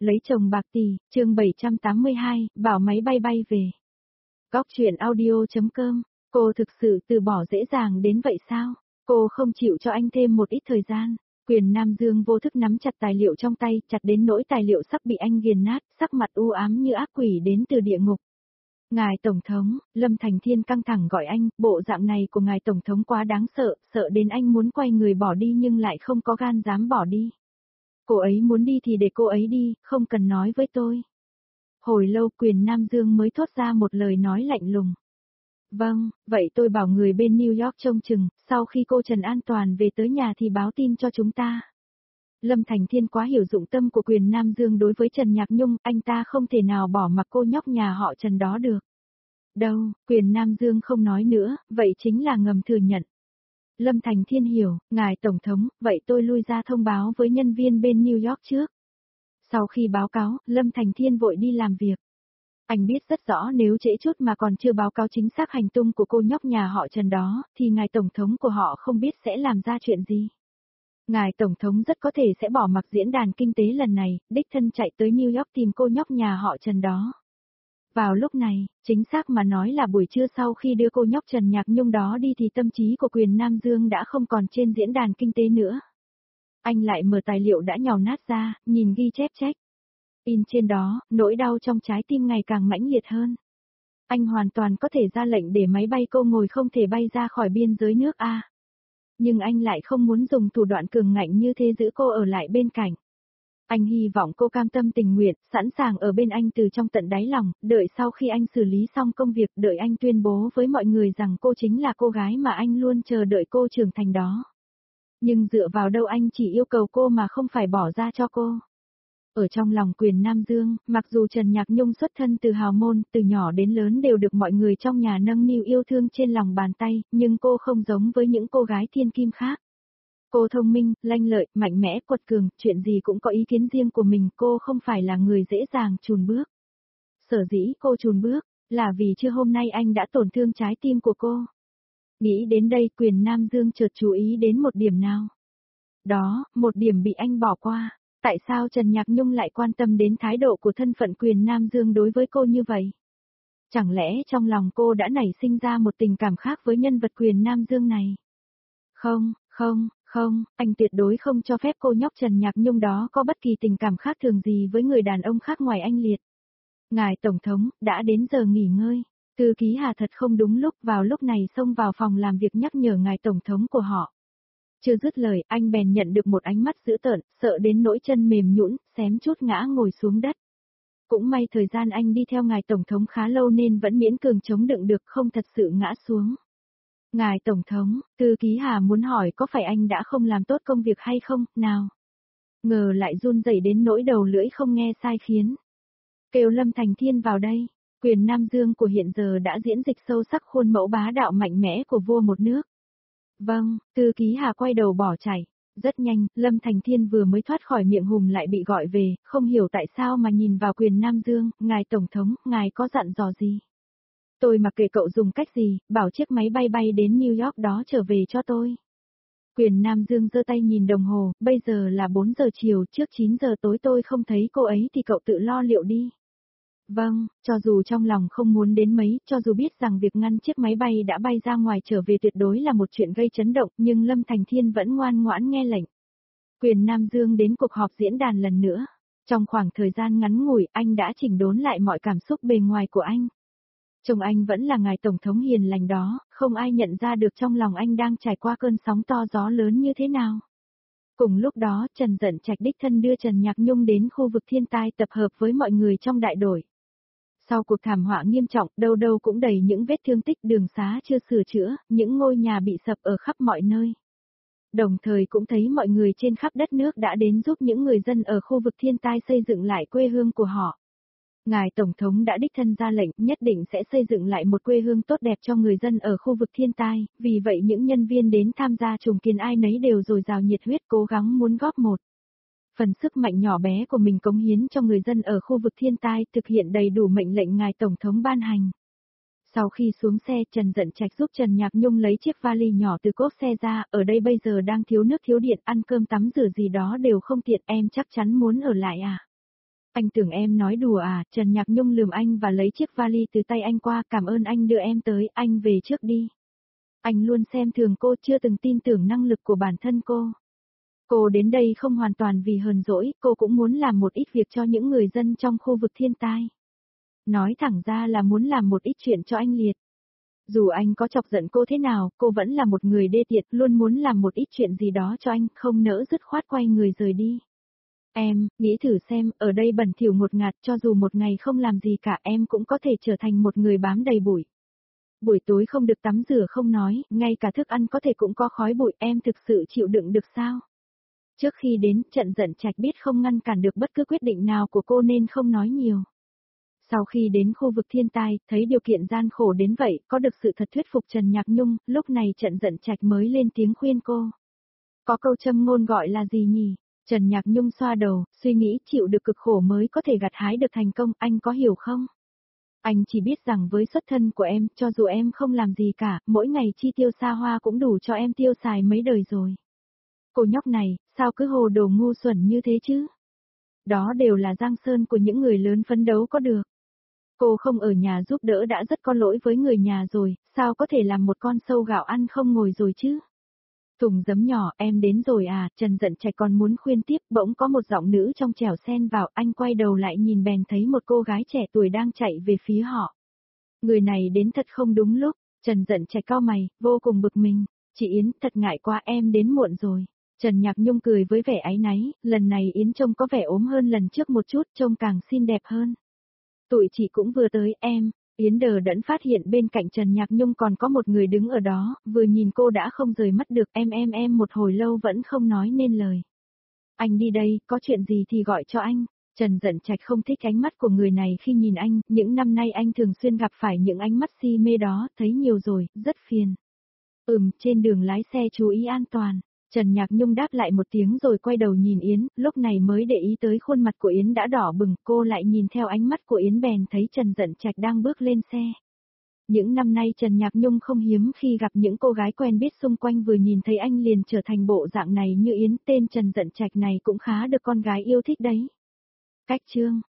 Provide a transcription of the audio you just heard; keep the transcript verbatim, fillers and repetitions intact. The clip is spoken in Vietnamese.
lấy chồng bạc tỷ, chương bảy trăm tám mươi hai, bảo máy bay bay về. Góc truyện audio chấm com, cô thực sự từ bỏ dễ dàng đến vậy sao? Cô không chịu cho anh thêm một ít thời gian. Quyền Nam Dương vô thức nắm chặt tài liệu trong tay, chặt đến nỗi tài liệu sắp bị anh nghiền nát, sắc mặt u ám như ác quỷ đến từ địa ngục. Ngài Tổng thống, Lâm Thành Thiên căng thẳng gọi anh, bộ dạng này của ngài Tổng thống quá đáng sợ, sợ đến anh muốn quay người bỏ đi nhưng lại không có gan dám bỏ đi. Cô ấy muốn đi thì để cô ấy đi, không cần nói với tôi. Hồi lâu Quyền Nam Dương mới thốt ra một lời nói lạnh lùng. Vâng, vậy tôi bảo người bên New York trông chừng, sau khi cô Trần an toàn về tới nhà thì báo tin cho chúng ta. Lâm Thành Thiên quá hiểu dụng tâm của Quyền Nam Dương đối với Trần Nhạc Nhung, anh ta không thể nào bỏ mặc cô nhóc nhà họ Trần đó được. Đâu, Quyền Nam Dương không nói nữa, vậy chính là ngầm thừa nhận. Lâm Thành Thiên hiểu, ngài Tổng thống, vậy tôi lui ra thông báo với nhân viên bên New York trước. Sau khi báo cáo, Lâm Thành Thiên vội đi làm việc. Anh biết rất rõ nếu trễ chút mà còn chưa báo cáo chính xác hành tung của cô nhóc nhà họ Trần đó, thì ngài Tổng thống của họ không biết sẽ làm ra chuyện gì. Ngài Tổng thống rất có thể sẽ bỏ mặc diễn đàn kinh tế lần này, đích thân chạy tới New York tìm cô nhóc nhà họ Trần đó. Vào lúc này, chính xác mà nói là buổi trưa sau khi đưa cô nhóc Trần Nhạc Nhung đó đi thì tâm trí của Quyền Nam Dương đã không còn trên diễn đàn kinh tế nữa. Anh lại mở tài liệu đã nhàu nát ra, nhìn ghi chép trách. In trên đó, nỗi đau trong trái tim ngày càng mãnh liệt hơn. Anh hoàn toàn có thể ra lệnh để máy bay cô ngồi không thể bay ra khỏi biên giới nước A. Nhưng anh lại không muốn dùng thủ đoạn cường ngạnh như thế giữ cô ở lại bên cạnh. Anh hy vọng cô cam tâm tình nguyện, sẵn sàng ở bên anh từ trong tận đáy lòng, đợi sau khi anh xử lý xong công việc, đợi anh tuyên bố với mọi người rằng cô chính là cô gái mà anh luôn chờ đợi cô trưởng thành đó. Nhưng dựa vào đâu anh chỉ yêu cầu cô mà không phải bỏ ra cho cô. Ở trong lòng Quyền Nam Dương, mặc dù Trần Nhạc Nhung xuất thân từ hào môn, từ nhỏ đến lớn đều được mọi người trong nhà nâng niu yêu thương trên lòng bàn tay, nhưng cô không giống với những cô gái thiên kim khác. Cô thông minh, lanh lợi, mạnh mẽ, quật cường, chuyện gì cũng có ý kiến riêng của mình, cô không phải là người dễ dàng chùn bước. Sở dĩ cô chùn bước, là vì chưa hôm nay anh đã tổn thương trái tim của cô. Nghĩ đến đây Quyền Nam Dương chợt chú ý đến một điểm nào. Đó, một điểm bị anh bỏ qua. Tại sao Trần Nhạc Nhung lại quan tâm đến thái độ của thân phận Quyền Nam Dương đối với cô như vậy? Chẳng lẽ trong lòng cô đã nảy sinh ra một tình cảm khác với nhân vật Quyền Nam Dương này? Không, không, không, anh tuyệt đối không cho phép cô nhóc Trần Nhạc Nhung đó có bất kỳ tình cảm khác thường gì với người đàn ông khác ngoài anh Liệt. Ngài Tổng thống, đã đến giờ nghỉ ngơi. Thư ký Hà thật không đúng lúc, vào lúc này xông vào phòng làm việc nhắc nhở ngài Tổng thống của họ. Chưa dứt lời, anh bèn nhận được một ánh mắt dữ tợn, sợ đến nỗi chân mềm nhũn, xém chút ngã ngồi xuống đất. Cũng may thời gian anh đi theo ngài Tổng thống khá lâu nên vẫn miễn cường chống đựng được, không thật sự ngã xuống. Ngài Tổng thống, thư ký Hà muốn hỏi có phải anh đã không làm tốt công việc hay không, nào? Ngờ lại run rẩy đến nỗi đầu lưỡi không nghe sai khiến. Kêu Lâm Thành Thiên vào đây. Quyền Nam Dương của hiện giờ đã diễn dịch sâu sắc khuôn mẫu bá đạo mạnh mẽ của vua một nước. Vâng, thư ký Hà quay đầu bỏ chạy. Rất nhanh, Lâm Thành Thiên vừa mới thoát khỏi miệng hùm lại bị gọi về, không hiểu tại sao mà nhìn vào Quyền Nam Dương, ngài Tổng thống, ngài có dặn dò gì? Tôi mặc kệ cậu dùng cách gì, bảo chiếc máy bay bay đến New York đó trở về cho tôi. Quyền Nam Dương giơ tay nhìn đồng hồ, bây giờ là bốn giờ chiều, trước chín giờ tối tôi không thấy cô ấy thì cậu tự lo liệu đi. Vâng, cho dù trong lòng không muốn đến mấy, cho dù biết rằng việc ngăn chiếc máy bay đã bay ra ngoài trở về tuyệt đối là một chuyện gây chấn động, nhưng Lâm Thành Thiên vẫn ngoan ngoãn nghe lệnh. Quyền Nam Dương đến cuộc họp diễn đàn lần nữa. Trong khoảng thời gian ngắn ngủi, anh đã chỉnh đốn lại mọi cảm xúc bề ngoài của anh. Chồng anh vẫn là ngài Tổng thống hiền lành đó, không ai nhận ra được trong lòng anh đang trải qua cơn sóng to gió lớn như thế nào. Cùng lúc đó, Trần Dận Trạch đích thân đưa Trần Nhạc Nhung đến khu vực thiên tai tập hợp với mọi người trong đại đội. Sau cuộc thảm họa nghiêm trọng, đâu đâu cũng đầy những vết thương tích, đường xá chưa sửa chữa, những ngôi nhà bị sập ở khắp mọi nơi. Đồng thời cũng thấy mọi người trên khắp đất nước đã đến giúp những người dân ở khu vực thiên tai xây dựng lại quê hương của họ. Ngài Tổng thống đã đích thân ra lệnh nhất định sẽ xây dựng lại một quê hương tốt đẹp cho người dân ở khu vực thiên tai, vì vậy những nhân viên đến tham gia trùng kiến ai nấy đều dồi dào nhiệt huyết cố gắng muốn góp một phần sức mạnh nhỏ bé của mình cống hiến cho người dân ở khu vực thiên tai, thực hiện đầy đủ mệnh lệnh ngài Tổng thống ban hành. Sau khi xuống xe, Trần Dận Trạch giúp Trần Nhạc Nhung lấy chiếc vali nhỏ từ cốp xe ra, ở đây bây giờ đang thiếu nước thiếu điện, ăn cơm tắm rửa gì đó đều không tiện, em chắc chắn muốn ở lại à? Anh tưởng em nói đùa à, Trần Nhạc Nhung lườm anh và lấy chiếc vali từ tay anh qua, cảm ơn anh đưa em tới, anh về trước đi. Anh luôn xem thường cô, chưa từng tin tưởng năng lực của bản thân cô. Cô đến đây không hoàn toàn vì hờn dỗi, cô cũng muốn làm một ít việc cho những người dân trong khu vực thiên tai. Nói thẳng ra là muốn làm một ít chuyện cho anh Liệt. Dù anh có chọc giận cô thế nào, cô vẫn là một người đê tiện, luôn muốn làm một ít chuyện gì đó cho anh, không nỡ dứt khoát quay người rời đi. Em, nghĩ thử xem, ở đây bẩn thỉu ngột ngạt, cho dù một ngày không làm gì cả em cũng có thể trở thành một người bám đầy bụi. Buổi tối không được tắm rửa không nói, ngay cả thức ăn có thể cũng có khói bụi, em thực sự chịu đựng được sao? Trước khi đến, Trận Dận Trạch biết không ngăn cản được bất cứ quyết định nào của cô nên không nói nhiều. Sau khi đến khu vực thiên tai, thấy điều kiện gian khổ đến vậy, có được sự thật thuyết phục Trần Nhạc Nhung, lúc này Trận Dận Trạch mới lên tiếng khuyên cô. Có câu châm ngôn gọi là gì nhỉ? Trần Nhạc Nhung xoa đầu, suy nghĩ chịu được cực khổ mới có thể gặt hái được thành công, anh có hiểu không? Anh chỉ biết rằng với xuất thân của em, cho dù em không làm gì cả, mỗi ngày chi tiêu xa hoa cũng đủ cho em tiêu xài mấy đời rồi. Cô nhóc này, sao cứ hồ đồ ngu xuẩn như thế chứ? Đó đều là giang sơn của những người lớn phấn đấu có được. Cô không ở nhà giúp đỡ đã rất có lỗi với người nhà rồi, sao có thể làm một con sâu gạo ăn không ngồi rồi chứ? Thùng giấm nhỏ, em đến rồi à, Trần Dận Trạch còn muốn khuyên tiếp, bỗng có một giọng nữ trong trẻo xen vào, anh quay đầu lại nhìn bèn thấy một cô gái trẻ tuổi đang chạy về phía họ. Người này đến thật không đúng lúc, Trần Dận Trạch cau mày, vô cùng bực mình, chị Yến, thật ngại quá em đến muộn rồi. Trần Nhạc Nhung cười với vẻ áy náy, lần này Yến trông có vẻ ốm hơn lần trước một chút, trông càng xinh đẹp hơn. Tụi chị cũng vừa tới, em. Yến đờ đẫn phát hiện bên cạnh Trần Nhạc Nhung còn có một người đứng ở đó, vừa nhìn cô đã không rời mắt được, em em em một hồi lâu vẫn không nói nên lời. Anh đi đây, có chuyện gì thì gọi cho anh. Trần Dận Trạch không thích ánh mắt của người này khi nhìn anh, những năm nay anh thường xuyên gặp phải những ánh mắt si mê đó, thấy nhiều rồi, rất phiền. Ừm, trên đường lái xe chú ý an toàn. Trần Nhạc Nhung đáp lại một tiếng rồi quay đầu nhìn Yến, lúc này mới để ý tới khuôn mặt của Yến đã đỏ bừng, cô lại nhìn theo ánh mắt của Yến bèn thấy Trần Dận Trạch đang bước lên xe. Những năm nay Trần Nhạc Nhung không hiếm khi gặp những cô gái quen biết xung quanh vừa nhìn thấy anh liền trở thành bộ dạng này như Yến, tên Trần Dận Trạch này cũng khá được con gái yêu thích đấy. Cách chương